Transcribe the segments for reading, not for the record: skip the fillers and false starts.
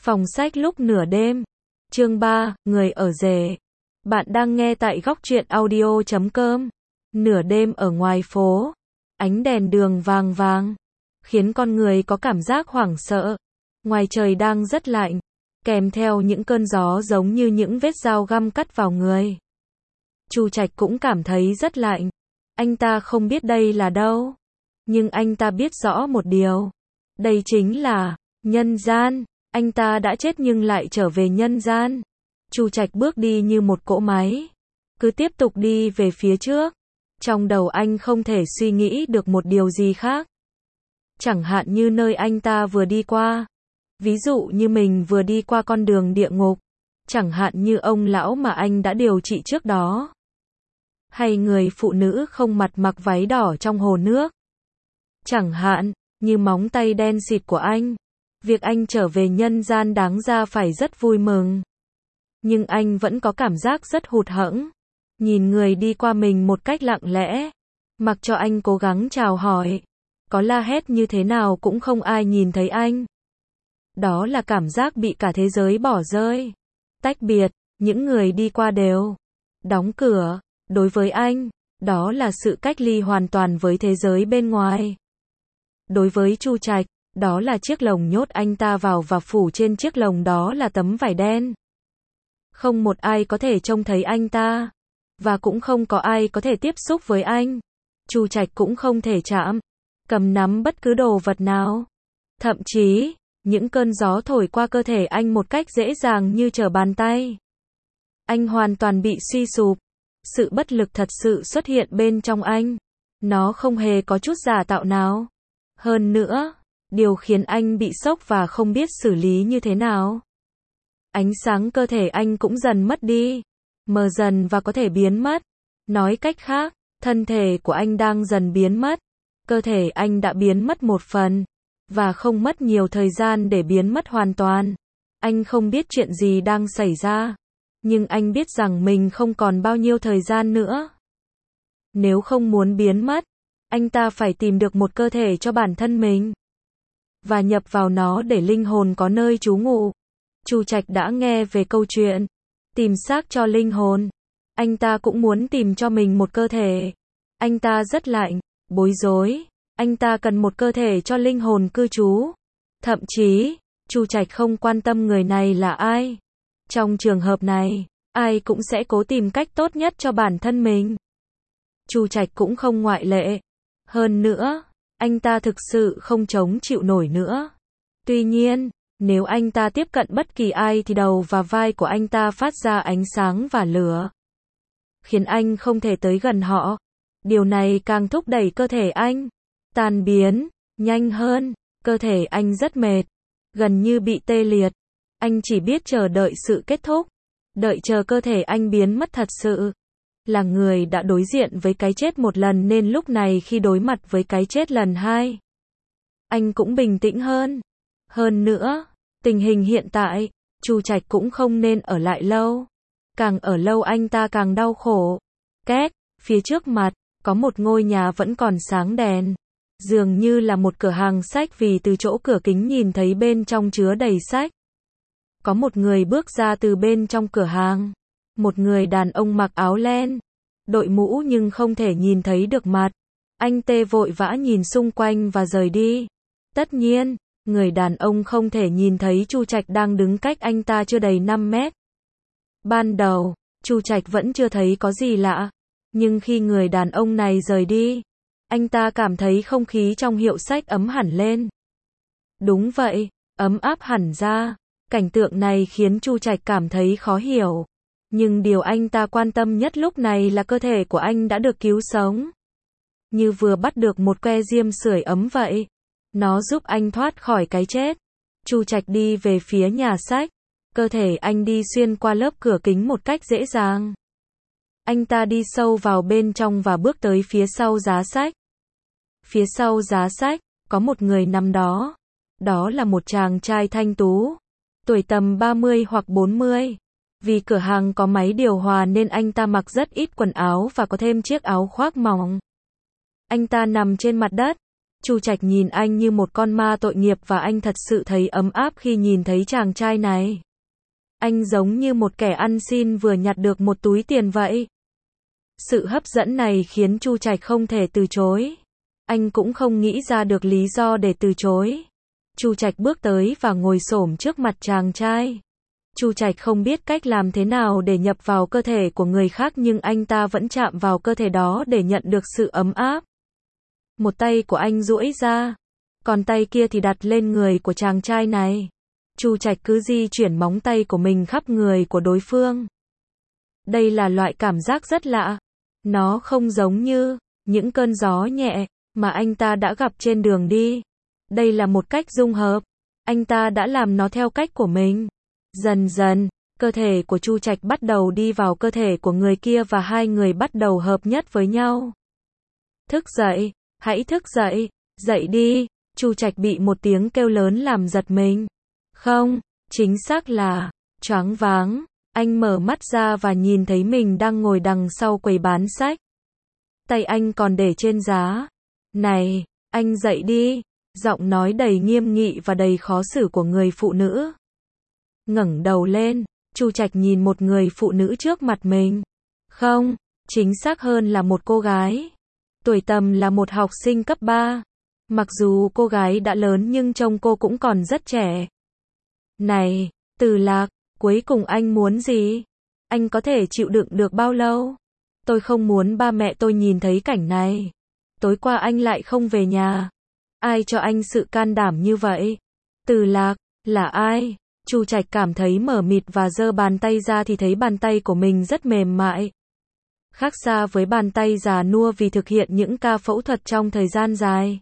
Phòng sách lúc nửa đêm. Chương 3, người ở rể. Bạn đang nghe tại góc truyện audio.com. Nửa đêm ở ngoài phố, ánh đèn đường vàng vàng, khiến con người có cảm giác hoảng sợ. Ngoài trời đang rất lạnh, kèm theo những cơn gió giống như những vết dao găm cắt vào người. Chu Trạch cũng cảm thấy rất lạnh. Anh ta không biết đây là đâu, nhưng anh ta biết rõ một điều. Đây chính là nhân gian. Anh ta đã chết nhưng lại trở về nhân gian. Chu Trạch bước đi như một cỗ máy, cứ tiếp tục đi về phía trước. Trong đầu anh không thể suy nghĩ được một điều gì khác. Chẳng hạn như nơi anh ta vừa đi qua. Ví dụ như mình vừa đi qua con đường địa ngục. Chẳng hạn như ông lão mà anh đã điều trị trước đó. Hay người phụ nữ không mặt mặc váy đỏ trong hồ nước. Chẳng hạn như móng tay đen xịt của anh. Việc anh trở về nhân gian đáng ra phải rất vui mừng. Nhưng anh vẫn có cảm giác rất hụt hẫng. Nhìn người đi qua mình một cách lặng lẽ. Mặc cho anh cố gắng chào hỏi. Có la hét như thế nào cũng không ai nhìn thấy anh. Đó là cảm giác bị cả thế giới bỏ rơi. Tách biệt, những người đi qua đều đóng cửa. Đối với anh, đó là sự cách ly hoàn toàn với thế giới bên ngoài. Đối với Chu Trạch, đó là chiếc lồng nhốt anh ta vào và phủ trên chiếc lồng đó là tấm vải đen. Không một ai có thể trông thấy anh ta. Và cũng không có ai có thể tiếp xúc với anh. Chu Trạch cũng không thể chạm, cầm nắm bất cứ đồ vật nào. Thậm chí, những cơn gió thổi qua cơ thể anh một cách dễ dàng như trở bàn tay. Anh hoàn toàn bị suy sụp. Sự bất lực thật sự xuất hiện bên trong anh. Nó không hề có chút giả tạo nào. Hơn nữa, điều khiến anh bị sốc và không biết xử lý như thế nào. Ánh sáng cơ thể anh cũng dần mất đi, mờ dần và có thể biến mất. Nói cách khác, thân thể của anh đang dần biến mất. Cơ thể anh đã biến mất một phần, và không mất nhiều thời gian để biến mất hoàn toàn. Anh không biết chuyện gì đang xảy ra, nhưng anh biết rằng mình không còn bao nhiêu thời gian nữa. Nếu không muốn biến mất, anh ta phải tìm được một cơ thể cho bản thân mình và nhập vào nó để linh hồn có nơi trú ngụ. Chu Trạch đã nghe về câu chuyện tìm xác cho linh hồn. Anh ta cũng muốn tìm cho mình một cơ thể. Anh ta rất lạnh, bối rối. Anh ta cần một cơ thể cho linh hồn cư trú. Thậm chí, Chu Trạch không quan tâm người này là ai. Trong trường hợp này, ai cũng sẽ cố tìm cách tốt nhất cho bản thân mình. Chu Trạch cũng không ngoại lệ. Hơn nữa, anh ta thực sự không chống chịu nổi nữa. Tuy nhiên, nếu anh ta tiếp cận bất kỳ ai thì đầu và vai của anh ta phát ra ánh sáng và lửa, khiến anh không thể tới gần họ. Điều này càng thúc đẩy cơ thể anh tan biến nhanh hơn. Cơ thể anh rất mệt, gần như bị tê liệt. Anh chỉ biết chờ đợi sự kết thúc, đợi chờ cơ thể anh biến mất thật sự. Là người đã đối diện với cái chết một lần nên lúc này khi đối mặt với cái chết lần hai, anh cũng bình tĩnh hơn. Hơn nữa, tình hình hiện tại, Chu Trạch cũng không nên ở lại lâu. Càng ở lâu anh ta càng đau khổ. Két, phía trước mặt, có một ngôi nhà vẫn còn sáng đèn. Dường như là một cửa hàng sách vì từ chỗ cửa kính nhìn thấy bên trong chứa đầy sách. Có một người bước ra từ bên trong cửa hàng. Một người đàn ông mặc áo len, đội mũ nhưng không thể nhìn thấy được mặt. Anh tê vội vã nhìn xung quanh và rời đi. Tất nhiên, người đàn ông không thể nhìn thấy Chu Trạch đang đứng cách anh ta chưa đầy 5 mét. Ban đầu, Chu Trạch vẫn chưa thấy có gì lạ. Nhưng khi người đàn ông này rời đi, anh ta cảm thấy không khí trong hiệu sách ấm hẳn lên. Đúng vậy, ấm áp hẳn ra. Cảnh tượng này khiến Chu Trạch cảm thấy khó hiểu. Nhưng điều anh ta quan tâm nhất lúc này là cơ thể của anh đã được cứu sống. Như vừa bắt được một que diêm sưởi ấm vậy. Nó giúp anh thoát khỏi cái chết. Chu Trạch đi về phía nhà sách. Cơ thể anh đi xuyên qua lớp cửa kính một cách dễ dàng. Anh ta đi sâu vào bên trong và bước tới phía sau giá sách. Phía sau giá sách, có một người nằm đó. Đó là một chàng trai thanh tú, tuổi tầm 30 hoặc 40. Vì cửa hàng có máy điều hòa nên anh ta mặc rất ít quần áo và có thêm chiếc áo khoác mỏng. Anh ta nằm trên mặt đất, Chu Trạch nhìn anh như một con ma tội nghiệp và anh thật sự thấy ấm áp khi nhìn thấy chàng trai này. Anh giống như một kẻ ăn xin vừa nhặt được một túi tiền vậy. Sự hấp dẫn này khiến Chu Trạch không thể từ chối. Anh cũng không nghĩ ra được lý do để từ chối. Chu Trạch bước tới và ngồi xổm trước mặt chàng trai. Chu Trạch không biết cách làm thế nào để nhập vào cơ thể của người khác nhưng anh ta vẫn chạm vào cơ thể đó để nhận được sự ấm áp. Một tay của anh duỗi ra, còn tay kia thì đặt lên người của chàng trai này. Chu Trạch cứ di chuyển móng tay của mình khắp người của đối phương. Đây là loại cảm giác rất lạ. Nó không giống như những cơn gió nhẹ mà anh ta đã gặp trên đường đi. Đây là một cách dung hợp. Anh ta đã làm nó theo cách của mình. Dần dần, cơ thể của Chu Trạch bắt đầu đi vào cơ thể của người kia và hai người bắt đầu hợp nhất với nhau. Thức dậy, hãy thức dậy, dậy đi. Chu Trạch bị một tiếng kêu lớn làm giật mình. Không, chính xác là choáng váng. Anh mở mắt ra và nhìn thấy mình đang ngồi đằng sau quầy bán sách. Tay anh còn để trên giá. Này, anh dậy đi. Giọng nói đầy nghiêm nghị và đầy khó xử của người phụ nữ. Ngẩng đầu lên, Chu Trạch nhìn một người phụ nữ trước mặt mình. Không, chính xác hơn là một cô gái. Tuổi tầm là một học sinh cấp 3. Mặc dù cô gái đã lớn nhưng trông cô cũng còn rất trẻ. Này, Từ Lạc, cuối cùng anh muốn gì? Anh có thể chịu đựng được bao lâu? Tôi không muốn ba mẹ tôi nhìn thấy cảnh này. Tối qua anh lại không về nhà. Ai cho anh sự can đảm như vậy? Từ Lạc, là ai? Chu Trạch cảm thấy mờ mịt và giơ bàn tay ra thì thấy bàn tay của mình rất mềm mại. Khác xa với bàn tay già nua vì thực hiện những ca phẫu thuật trong thời gian dài.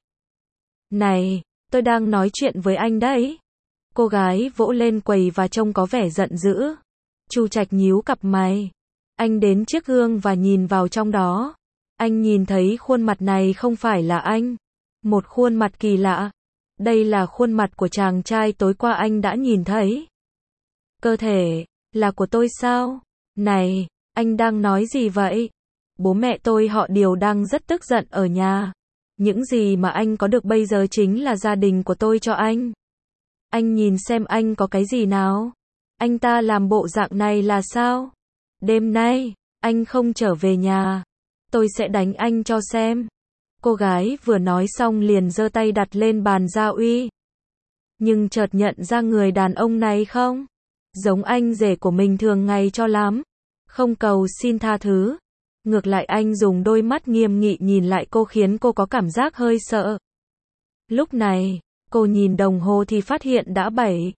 Này, tôi đang nói chuyện với anh đấy. Cô gái vỗ lên quầy và trông có vẻ giận dữ. Chu Trạch nhíu cặp mày. Anh đến chiếc gương và nhìn vào trong đó. Anh nhìn thấy khuôn mặt này không phải là anh. Một khuôn mặt kỳ lạ. Đây là khuôn mặt của chàng trai tối qua anh đã nhìn thấy. Cơ thể, là của tôi sao? Này, anh đang nói gì vậy? Bố mẹ tôi họ đều đang rất tức giận ở nhà. Những gì mà anh có được bây giờ chính là gia đình của tôi cho anh. Anh nhìn xem anh có cái gì nào? Anh ta làm bộ dạng này là sao? Đêm nay, anh không trở về nhà. Tôi sẽ đánh anh cho xem. Cô gái vừa nói xong liền giơ tay đặt lên bàn gia uy. Nhưng chợt nhận ra người đàn ông này không? Giống anh rể của mình thường ngày cho lắm. Không cầu xin tha thứ. Ngược lại anh dùng đôi mắt nghiêm nghị nhìn lại cô khiến cô có cảm giác hơi sợ. Lúc này, cô nhìn đồng hồ thì phát hiện đã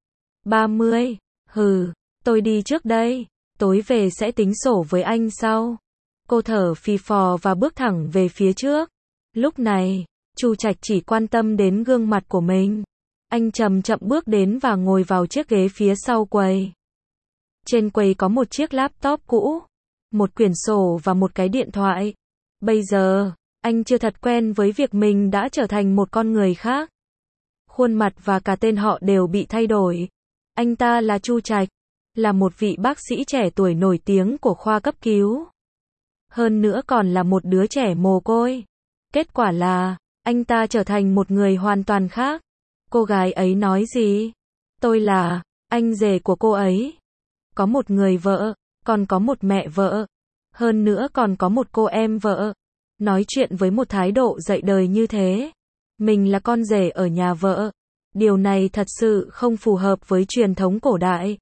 7:30. Hừ, tôi đi trước đây. Tối về sẽ tính sổ với anh sau. Cô thở phì phò và bước thẳng về phía trước. Lúc này, Chu Trạch chỉ quan tâm đến gương mặt của mình. Anh chậm chậm bước đến và ngồi vào chiếc ghế phía sau quầy. Trên quầy có một chiếc laptop cũ, một quyển sổ và một cái điện thoại. Bây giờ, anh chưa thật quen với việc mình đã trở thành một con người khác. Khuôn mặt và cả tên họ đều bị thay đổi. Anh ta là Chu Trạch, là một vị bác sĩ trẻ tuổi nổi tiếng của khoa cấp cứu. Hơn nữa còn là một đứa trẻ mồ côi. Kết quả là, anh ta trở thành một người hoàn toàn khác. Cô gái ấy nói gì? Tôi là anh rể của cô ấy. Có một người vợ, còn có một mẹ vợ. Hơn nữa còn có một cô em vợ. Nói chuyện với một thái độ dạy đời như thế. Mình là con rể ở nhà vợ. Điều này thật sự không phù hợp với truyền thống cổ đại.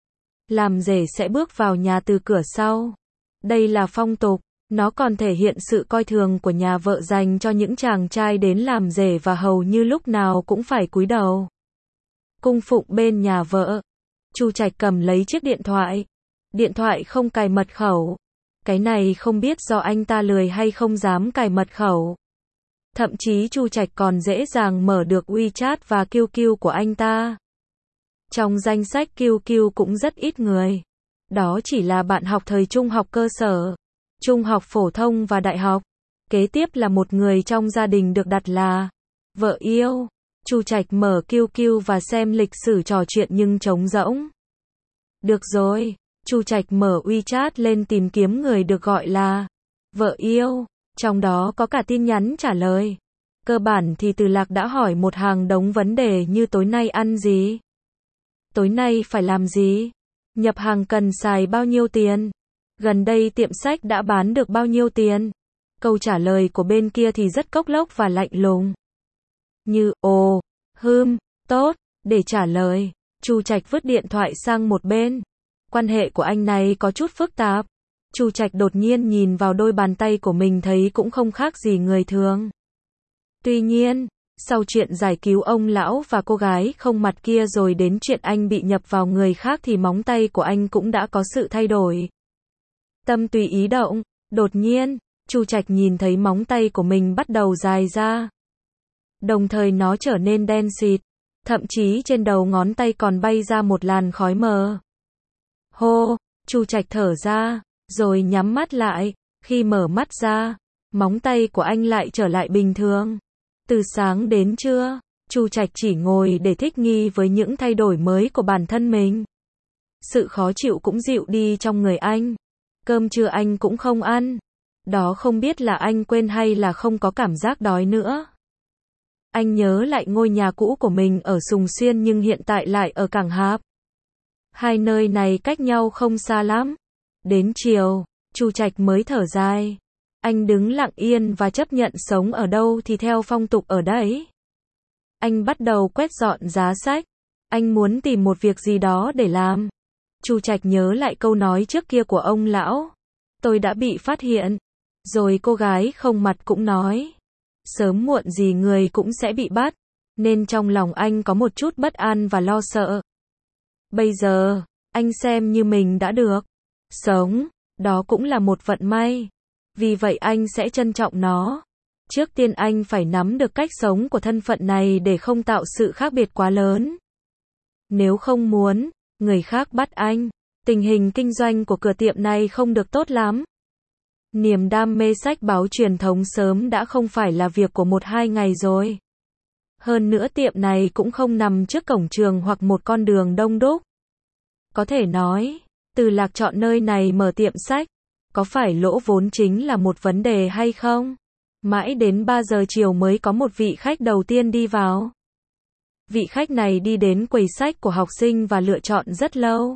Làm rể sẽ bước vào nhà từ cửa sau. Đây là phong tục. Nó còn thể hiện sự coi thường của nhà vợ dành cho những chàng trai đến làm rể và hầu như lúc nào cũng phải cúi đầu. Cung phụng bên nhà vợ. Chu Trạch cầm lấy chiếc điện thoại. Điện thoại không cài mật khẩu. Cái này không biết do anh ta lười hay không dám cài mật khẩu. Thậm chí Chu Trạch còn dễ dàng mở được WeChat và QQ của anh ta. Trong danh sách QQ cũng rất ít người. Đó chỉ là bạn học thời trung học cơ sở, trung học phổ thông và đại học. Kế tiếp là một người trong gia đình được đặt là vợ yêu. Chu Trạch mở QQ và xem lịch sử trò chuyện nhưng trống rỗng. Được rồi, Chu Trạch mở WeChat lên tìm kiếm người được gọi là vợ yêu. Trong đó có cả tin nhắn trả lời. Cơ bản thì Từ Lạc đã hỏi một hàng đống vấn đề như tối nay ăn gì? Tối nay phải làm gì? Nhập hàng cần xài bao nhiêu tiền? Gần đây tiệm sách đã bán được bao nhiêu tiền? Câu trả lời của bên kia thì rất cốc lốc và lạnh lùng. Như, ồ, tốt, để trả lời. Chu Trạch vứt điện thoại sang một bên. Quan hệ của anh này có chút phức tạp. Chu Trạch đột nhiên nhìn vào đôi bàn tay của mình thấy cũng không khác gì người thường. Tuy nhiên, sau chuyện giải cứu ông lão và cô gái không mặt kia rồi đến chuyện anh bị nhập vào người khác thì móng tay của anh cũng đã có sự thay đổi. Tâm tùy ý động, đột nhiên, Chu Trạch nhìn thấy móng tay của mình bắt đầu dài ra. Đồng thời nó trở nên đen xịt, thậm chí trên đầu ngón tay còn bay ra một làn khói mờ. Hô, Chu Trạch thở ra, rồi nhắm mắt lại, khi mở mắt ra, móng tay của anh lại trở lại bình thường. Từ sáng đến trưa, Chu Trạch chỉ ngồi để thích nghi với những thay đổi mới của bản thân mình. Sự khó chịu cũng dịu đi trong người anh. Cơm trưa anh cũng không ăn. Đó không biết là anh quên hay là không có cảm giác đói nữa. Anh nhớ lại ngôi nhà cũ của mình ở Sùng Xuyên nhưng hiện tại lại ở Cảng Hạp. Hai nơi này cách nhau không xa lắm. Đến chiều, Chu Trạch mới thở dài. Anh đứng lặng yên và chấp nhận sống ở đâu thì theo phong tục ở đấy. Anh bắt đầu quét dọn giá sách. Anh muốn tìm một việc gì đó để làm. Chu Trạch nhớ lại câu nói trước kia của ông lão. Tôi đã bị phát hiện. Rồi cô gái không mặt cũng nói. Sớm muộn gì người cũng sẽ bị bắt. Nên trong lòng anh có một chút bất an và lo sợ. Bây giờ, anh xem như mình đã được sống. Đó cũng là một vận may. Vì vậy anh sẽ trân trọng nó. Trước tiên anh phải nắm được cách sống của thân phận này để không tạo sự khác biệt quá lớn. Nếu không muốn người khác bắt anh, tình hình kinh doanh của cửa tiệm này không được tốt lắm. Niềm đam mê sách báo truyền thống sớm đã không phải là việc của 1-2 ngày rồi. Hơn nữa tiệm này cũng không nằm trước cổng trường hoặc một con đường đông đúc. Có thể nói, Từ Lạc chọn nơi này mở tiệm sách, có phải lỗ vốn chính là một vấn đề hay không? Mãi đến 3 giờ chiều mới có một vị khách đầu tiên đi vào. Vị khách này đi đến quầy sách của học sinh và lựa chọn rất lâu.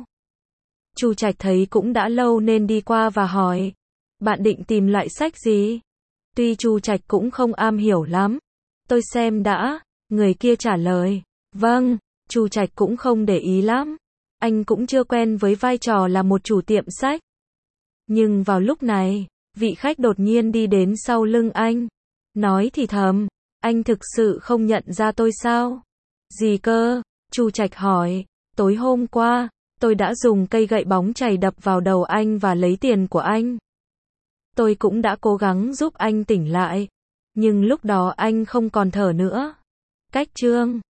Chu Trạch thấy cũng đã lâu nên đi qua và hỏi, bạn định tìm loại sách gì? Tuy Chu Trạch cũng không am hiểu lắm. Tôi xem đã, người kia trả lời. Vâng, Chu Trạch cũng không để ý lắm. Anh cũng chưa quen với vai trò là một chủ tiệm sách. Nhưng vào lúc này, vị khách đột nhiên đi đến sau lưng anh. Nói thì thầm, anh thực sự không nhận ra tôi sao? Gì cơ? Chu Trạch hỏi, tối hôm qua, tôi đã dùng cây gậy bóng chày đập vào đầu anh và lấy tiền của anh. Tôi cũng đã cố gắng giúp anh tỉnh lại. Nhưng lúc đó anh không còn thở nữa. Cách chương